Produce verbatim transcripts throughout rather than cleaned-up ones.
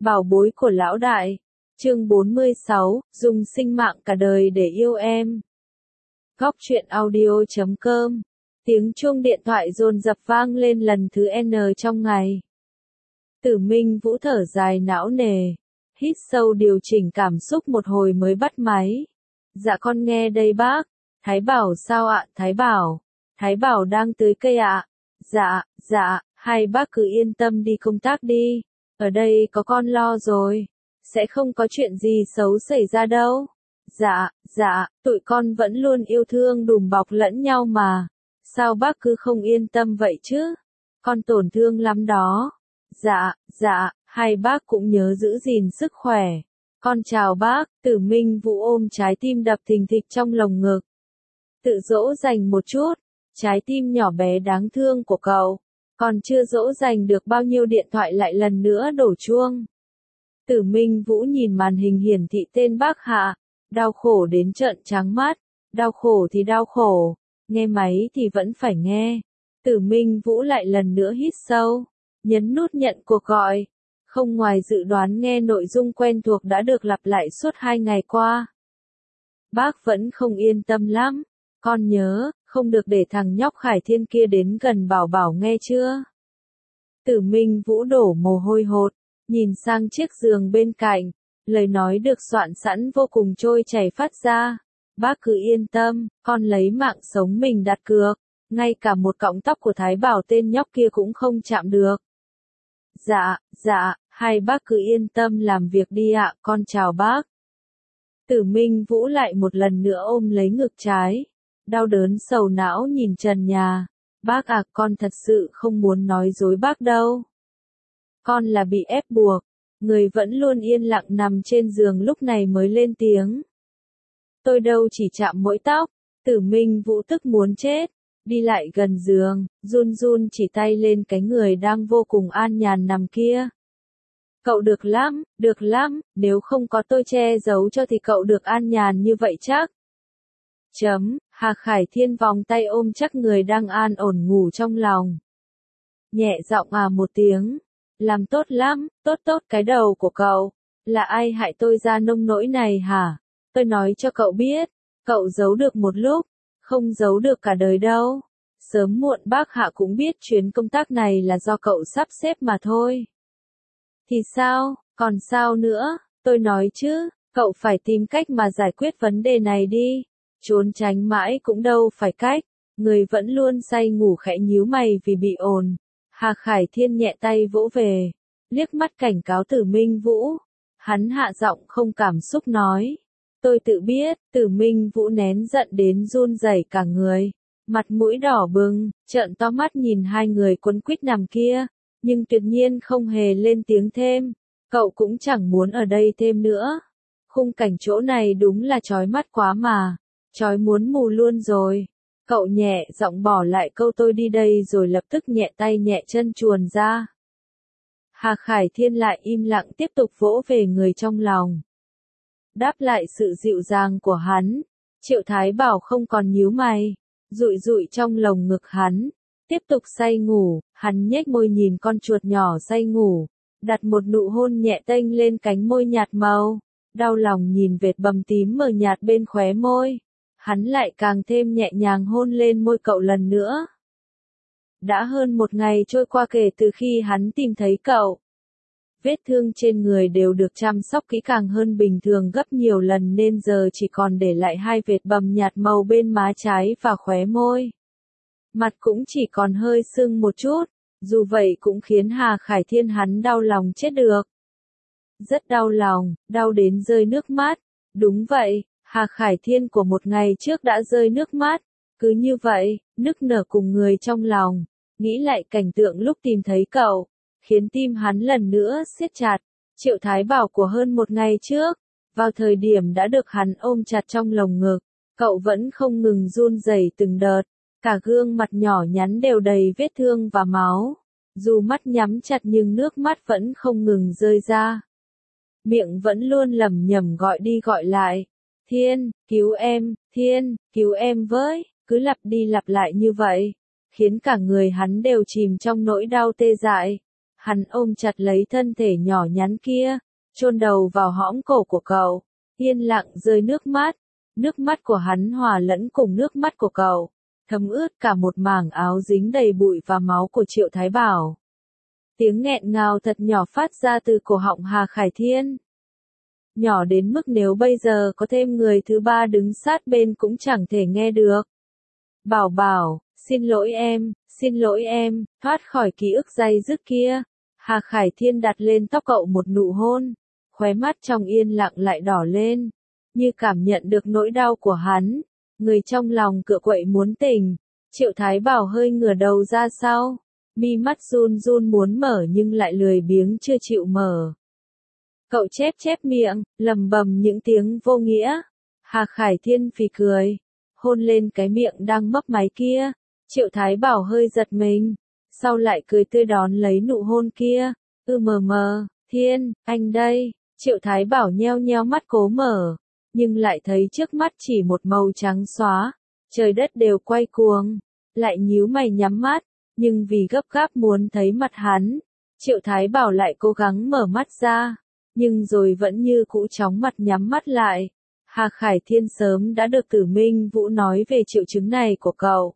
Bảo bối của lão đại. Chương bốn mươi sáu, dùng sinh mạng cả đời để yêu em. Góc truyện audio chấm com. Tiếng chuông điện thoại dồn dập vang lên lần thứ N trong ngày. Tử Minh Vũ thở dài não nề, hít sâu điều chỉnh cảm xúc một hồi mới bắt máy. Dạ con nghe đây bác. Thái Bảo sao ạ? Thái Bảo. Thái Bảo đang tưới cây ạ. Dạ, dạ, hai bác cứ yên tâm đi công tác đi. Ở đây có con lo rồi. Sẽ không có chuyện gì xấu xảy ra đâu. Dạ, dạ, tụi con vẫn luôn yêu thương đùm bọc lẫn nhau mà. Sao bác cứ không yên tâm vậy chứ? Con tổn thương lắm đó. Dạ, dạ, hai bác cũng nhớ giữ gìn sức khỏe. Con chào bác. Tử Minh Vũ ôm trái tim đập thình thịch trong lồng ngực. Tự dỗ dành một chút. Trái tim nhỏ bé đáng thương của cậu. Còn chưa dỗ dành được bao nhiêu điện thoại lại lần nữa đổ chuông. Tử Minh Vũ nhìn màn hình hiển thị tên bác Hạ. Đau khổ đến trợn trắng mắt. Đau khổ thì đau khổ. Nghe máy thì vẫn phải nghe. Tử Minh Vũ lại lần nữa hít sâu. Nhấn nút nhận cuộc gọi. Không ngoài dự đoán nghe nội dung quen thuộc đã được lặp lại suốt hai ngày qua. Bác vẫn không yên tâm lắm. Con nhớ, không được để thằng nhóc Khải Thiên kia đến gần Bảo Bảo nghe chưa? Tử Minh Vũ đổ mồ hôi hột, nhìn sang chiếc giường bên cạnh, lời nói được soạn sẵn vô cùng trôi chảy phát ra. Bác cứ yên tâm, con lấy mạng sống mình đặt cược, ngay cả một cọng tóc của Thái Bảo tên nhóc kia cũng không chạm được. Dạ, dạ, hai bác cứ yên tâm làm việc đi ạ, con chào bác. Tử Minh Vũ lại một lần nữa ôm lấy ngực trái. Đau đớn sầu não nhìn trần nhà. Bác à, con thật sự không muốn nói dối bác đâu. Con là bị ép buộc. Người vẫn luôn yên lặng nằm trên giường lúc này mới lên tiếng. Tôi đâu chỉ chạm mỗi tóc. Tử Minh Vũ tức muốn chết. Đi lại gần giường, run run chỉ tay lên cái người đang vô cùng an nhàn nằm kia. Cậu được lắm, được lắm, nếu không có tôi che giấu cho thì cậu được an nhàn như vậy chắc. Chấm, Hà Khải Thiên vòng tay ôm chắc người đang an ổn ngủ trong lòng. Nhẹ giọng à một tiếng. Làm tốt lắm, tốt tốt cái đầu của cậu. Là ai hại tôi ra nông nỗi này hả? Tôi nói cho cậu biết. Cậu giấu được một lúc. Không giấu được cả đời đâu. Sớm muộn bác Hạ cũng biết chuyến công tác này là do cậu sắp xếp mà thôi. Thì sao, còn sao nữa? Tôi nói chứ, cậu phải tìm cách mà giải quyết vấn đề này đi. Trốn tránh mãi cũng đâu phải cách. Người vẫn luôn say ngủ khẽ nhíu mày vì bị ồn. Hà Khải Thiên nhẹ tay vỗ về. Liếc mắt cảnh cáo Tử Minh Vũ. Hắn hạ giọng không cảm xúc nói. Tôi tự biết. Tử Minh Vũ nén giận đến run rẩy cả người. Mặt mũi đỏ bừng, trợn to mắt nhìn hai người quấn quýt nằm kia. Nhưng tuyệt nhiên không hề lên tiếng thêm. Cậu cũng chẳng muốn ở đây thêm nữa. Khung cảnh chỗ này đúng là chói mắt quá mà. Chói muốn mù luôn rồi. Cậu nhẹ giọng bỏ lại câu tôi đi đây rồi lập tức nhẹ tay nhẹ chân chuồn ra. Hà Khải Thiên lại im lặng tiếp tục vỗ về người trong lòng. Đáp lại sự dịu dàng của hắn. Triệu Thái Bảo không còn nhíu mày. Rụi rụi trong lồng ngực hắn. Tiếp tục say ngủ. Hắn nhếch môi nhìn con chuột nhỏ say ngủ. Đặt một nụ hôn nhẹ tênh lên cánh môi nhạt màu. Đau lòng nhìn vệt bầm tím mờ nhạt bên khóe môi. Hắn lại càng thêm nhẹ nhàng hôn lên môi cậu lần nữa. Đã hơn một ngày trôi qua kể từ khi hắn tìm thấy cậu. Vết thương trên người đều được chăm sóc kỹ càng hơn bình thường gấp nhiều lần nên giờ chỉ còn để lại hai vệt bầm nhạt màu bên má trái và khóe môi. Mặt cũng chỉ còn hơi sưng một chút, dù vậy cũng khiến Hà Khải Thiên hắn đau lòng chết được. Rất đau lòng, đau đến rơi nước mắt. Đúng vậy. Hà Khải Thiên của một ngày trước đã rơi nước mắt, cứ như vậy, nức nở cùng người trong lòng, nghĩ lại cảnh tượng lúc tìm thấy cậu, khiến tim hắn lần nữa siết chặt. Triệu Thái Bảo của hơn một ngày trước, vào thời điểm đã được hắn ôm chặt trong lồng ngực, cậu vẫn không ngừng run rẩy từng đợt, cả gương mặt nhỏ nhắn đều đầy vết thương và máu, dù mắt nhắm chặt nhưng nước mắt vẫn không ngừng rơi ra. Miệng vẫn luôn lẩm nhẩm gọi đi gọi lại. Thiên, cứu em, Thiên, cứu em với, cứ lặp đi lặp lại như vậy, khiến cả người hắn đều chìm trong nỗi đau tê dại. Hắn ôm chặt lấy thân thể nhỏ nhắn kia, chôn đầu vào hõm cổ của cậu, yên lặng rơi nước mắt. Nước mắt của hắn hòa lẫn cùng nước mắt của cậu, thấm ướt cả một mảng áo dính đầy bụi và máu của Triệu Thái Bảo. Tiếng nghẹn ngào thật nhỏ phát ra từ cổ họng Hà Khải Thiên. Nhỏ đến mức nếu bây giờ có thêm người thứ ba đứng sát bên cũng chẳng thể nghe được. Bảo Bảo, xin lỗi em, xin lỗi em, thoát khỏi ký ức day dứt kia. Hà Khải Thiên đặt lên tóc cậu một nụ hôn, khóe mắt trong yên lặng lại đỏ lên, như cảm nhận được nỗi đau của hắn. Người trong lòng cựa quậy muốn tỉnh. Triệu Thái Bảo hơi ngửa đầu ra sau, mi mắt run run muốn mở nhưng lại lười biếng chưa chịu mở. Cậu chép chép miệng, lầm bầm những tiếng vô nghĩa. Hà Khải Thiên phì cười, hôn lên cái miệng đang mấp máy kia. Triệu Thái Bảo hơi giật mình, sau lại cười tươi đón lấy nụ hôn kia. Ừ mờ mờ, Thiên, anh đây. Triệu Thái Bảo nheo nheo mắt cố mở, nhưng lại thấy trước mắt chỉ một màu trắng xóa, trời đất đều quay cuồng. Lại nhíu mày nhắm mắt, nhưng vì gấp gáp muốn thấy mặt hắn, Triệu Thái Bảo lại cố gắng mở mắt ra, nhưng rồi vẫn như cũ chóng mặt nhắm mắt lại. Hà Khải Thiên sớm đã được Tử Minh Vũ nói về triệu chứng này của cậu.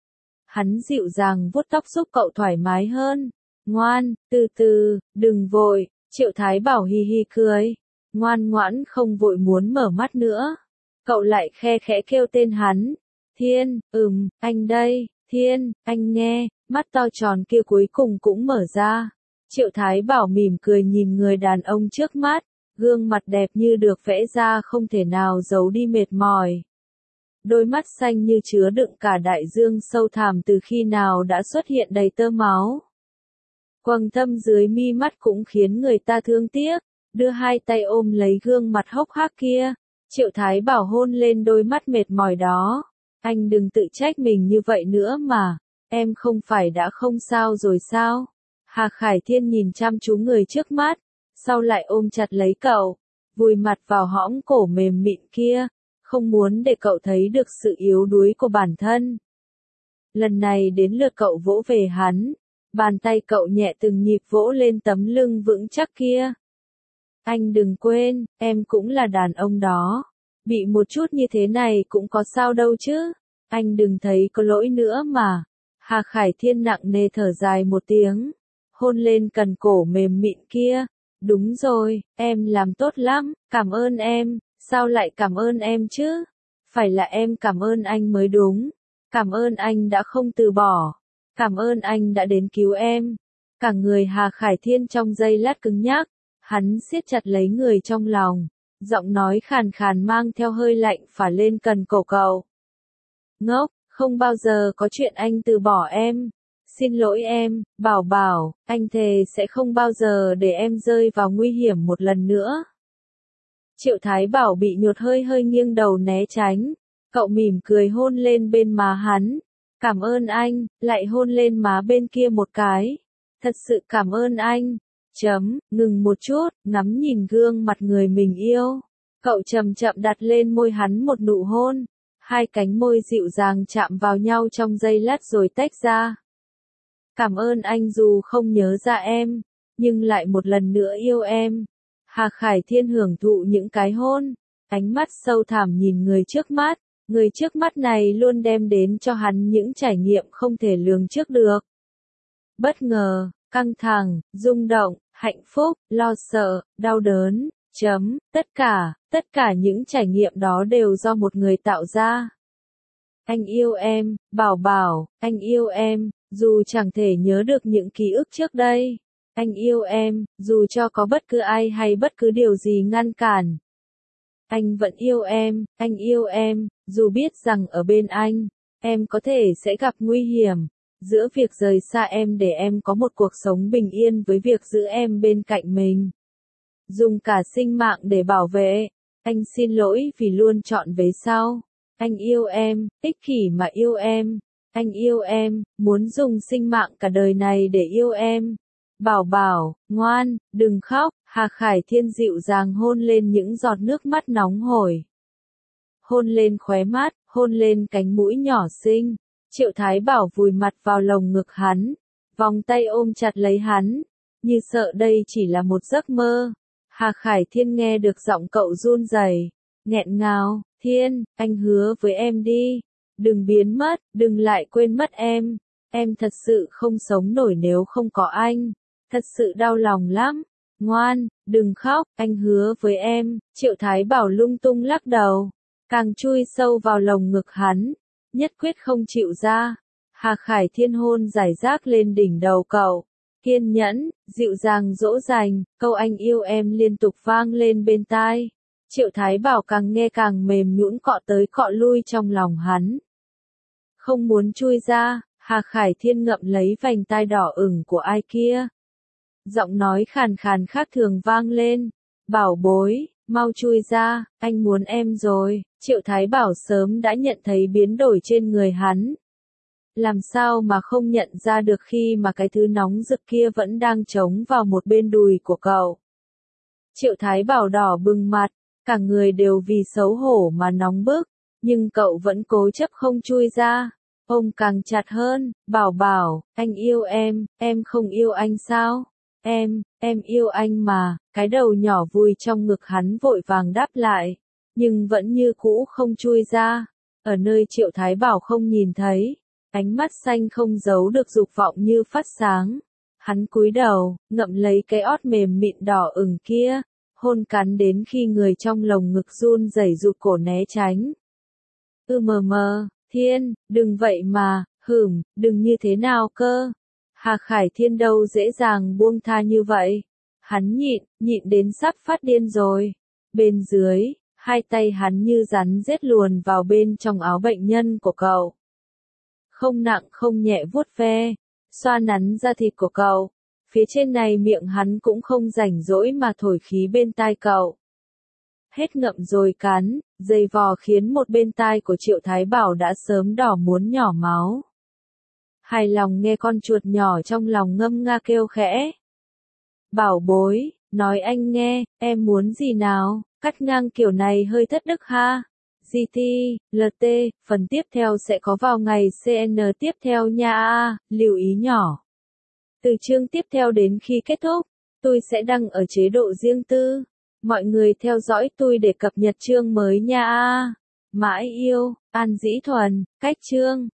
Hắn dịu dàng vuốt tóc giúp cậu thoải mái hơn. Ngoan, từ từ, đừng vội. Triệu Thái Bảo hi hi cười, ngoan ngoãn không vội muốn mở mắt nữa. Cậu lại khe khẽ kêu tên hắn. Thiên, ừm, anh đây. Thiên, anh nghe. Mắt to tròn kia cuối cùng cũng mở ra. Triệu Thái Bảo mỉm cười nhìn người đàn ông trước mắt, gương mặt đẹp như được vẽ ra không thể nào giấu đi mệt mỏi. Đôi mắt xanh như chứa đựng cả đại dương sâu thẳm từ khi nào đã xuất hiện đầy tơ máu. Quầng thâm dưới mi mắt cũng khiến người ta thương tiếc, đưa hai tay ôm lấy gương mặt hốc hác kia. Triệu Thái Bảo hôn lên đôi mắt mệt mỏi đó. Anh đừng tự trách mình như vậy nữa mà, em không phải đã không sao rồi sao? Hà Khải Thiên nhìn chăm chú người trước mắt, sau lại ôm chặt lấy cậu, vùi mặt vào hõm cổ mềm mịn kia, không muốn để cậu thấy được sự yếu đuối của bản thân. Lần này đến lượt cậu vỗ về hắn, bàn tay cậu nhẹ từng nhịp vỗ lên tấm lưng vững chắc kia. Anh đừng quên, em cũng là đàn ông đó, bị một chút như thế này cũng có sao đâu chứ, anh đừng thấy có lỗi nữa mà. Hà Khải Thiên nặng nề thở dài một tiếng, hôn lên cần cổ mềm mịn kia. Đúng rồi, em làm tốt lắm, cảm ơn em. Sao lại cảm ơn em chứ? Phải là em cảm ơn anh mới đúng. Cảm ơn anh đã không từ bỏ. Cảm ơn anh đã đến cứu em. Cả người Hà Khải Thiên trong giây lát cứng nhắc, hắn siết chặt lấy người trong lòng, giọng nói khàn khàn mang theo hơi lạnh phả lên cần cổ cậu. Ngốc, không bao giờ có chuyện anh từ bỏ em. Xin lỗi em, Bảo Bảo, anh thề sẽ không bao giờ để em rơi vào nguy hiểm một lần nữa. Triệu Thái Bảo bị nhột hơi hơi nghiêng đầu né tránh, cậu mỉm cười hôn lên bên má hắn. Cảm ơn anh, lại hôn lên má bên kia một cái. Thật sự cảm ơn anh. Chấm, ngừng một chút, ngắm nhìn gương mặt người mình yêu. Cậu chậm chậm đặt lên môi hắn một nụ hôn. Hai cánh môi dịu dàng chạm vào nhau trong giây lát rồi tách ra. Cảm ơn anh dù không nhớ ra em, nhưng lại một lần nữa yêu em. Hà Khải Thiên hưởng thụ những cái hôn, ánh mắt sâu thẳm nhìn người trước mắt. Người trước mắt này luôn đem đến cho hắn những trải nghiệm không thể lường trước được. Bất ngờ, căng thẳng, rung động, hạnh phúc, lo sợ, đau đớn, chấm, tất cả, tất cả những trải nghiệm đó đều do một người tạo ra. Anh yêu em, Bảo Bảo, anh yêu em, dù chẳng thể nhớ được những ký ức trước đây. Anh yêu em, dù cho có bất cứ ai hay bất cứ điều gì ngăn cản. Anh vẫn yêu em, anh yêu em, dù biết rằng ở bên anh, em có thể sẽ gặp nguy hiểm. Giữa việc rời xa em để em có một cuộc sống bình yên với việc giữ em bên cạnh mình. Dùng cả sinh mạng để bảo vệ. Anh xin lỗi vì luôn chọn về sau. Anh yêu em, ích kỷ mà yêu em. Anh yêu em, muốn dùng sinh mạng cả đời này để yêu em. Bảo Bảo, ngoan, đừng khóc. Hà Khải Thiên dịu dàng hôn lên những giọt nước mắt nóng hổi. Hôn lên khóe mắt, hôn lên cánh mũi nhỏ xinh. Triệu Thái Bảo vùi mặt vào lồng ngực hắn, vòng tay ôm chặt lấy hắn. như sợ đây chỉ là một giấc mơ. Hà Khải Thiên nghe được giọng cậu run rẩy, nghẹn ngào, Thiên, anh hứa với em đi. Đừng biến mất, đừng lại quên mất em. Em thật sự không sống nổi nếu không có anh. Thật sự đau lòng lắm. Ngoan, đừng khóc, anh hứa với em. Triệu Thái Bảo lung tung lắc đầu, càng chui sâu vào lồng ngực hắn, nhất quyết không chịu ra. Hà Khải Thiên hôn giải rác lên đỉnh đầu cậu, kiên nhẫn, dịu dàng dỗ dành, câu anh yêu em liên tục vang lên bên tai. Triệu Thái Bảo càng nghe càng mềm nhũn cọ tới cọ lui trong lòng hắn. Không muốn chui ra, Hà Khải Thiên ngậm lấy vành tai đỏ ửng của ai kia. Giọng nói khàn khàn khác thường vang lên, bảo bối, mau chui ra, anh muốn em rồi. Triệu Thái Bảo sớm đã nhận thấy biến đổi trên người hắn. Làm sao mà không nhận ra được khi mà cái thứ nóng rực kia vẫn đang trống vào một bên đùi của cậu. Triệu Thái Bảo đỏ bừng mặt, cả người đều vì xấu hổ mà nóng bức, nhưng cậu vẫn cố chấp không chui ra. Ôm càng chặt hơn, bảo bảo, anh yêu em, em không yêu anh sao? Em, em yêu anh mà. Cái đầu nhỏ vùi trong ngực hắn vội vàng đáp lại, nhưng vẫn như cũ không chui ra. Ở nơi Triệu Thái Bảo không nhìn thấy, ánh mắt xanh không giấu được dục vọng như phát sáng. Hắn cúi đầu, ngậm lấy cái ót mềm mịn đỏ ửng kia, hôn cắn đến khi người trong lồng ngực run rẩy rụt cổ né tránh. Ư mờ mờ, Thiên, đừng vậy mà, hửm, đừng như thế nào cơ. Hà Khải Thiên đâu dễ dàng buông tha như vậy. Hắn nhịn, nhịn đến sắp phát điên rồi. Bên dưới, hai tay hắn như rắn rết luồn vào bên trong áo bệnh nhân của cậu. Không nặng không nhẹ vuốt ve, xoa nắn da thịt của cậu. Phía trên này miệng hắn cũng không rảnh rỗi mà thổi khí bên tai cậu. Hết ngậm rồi cắn, dày vò khiến một bên tai của Triệu Thái Bảo đã sớm đỏ muốn nhỏ máu. Hài lòng nghe con chuột nhỏ trong lòng ngâm nga kêu khẽ. Bảo bối, nói anh nghe, em muốn gì nào? Cắt ngang kiểu này hơi thất đức ha. giê tê, lờ tê, phần tiếp theo sẽ có vào ngày xê en tiếp theo nha a, lưu ý nhỏ. Từ chương tiếp theo đến khi kết thúc, tôi sẽ đăng ở chế độ riêng tư. Mọi người theo dõi tôi để cập nhật chương mới nha a. Mãi yêu, An Dĩ Thuần, cách chương.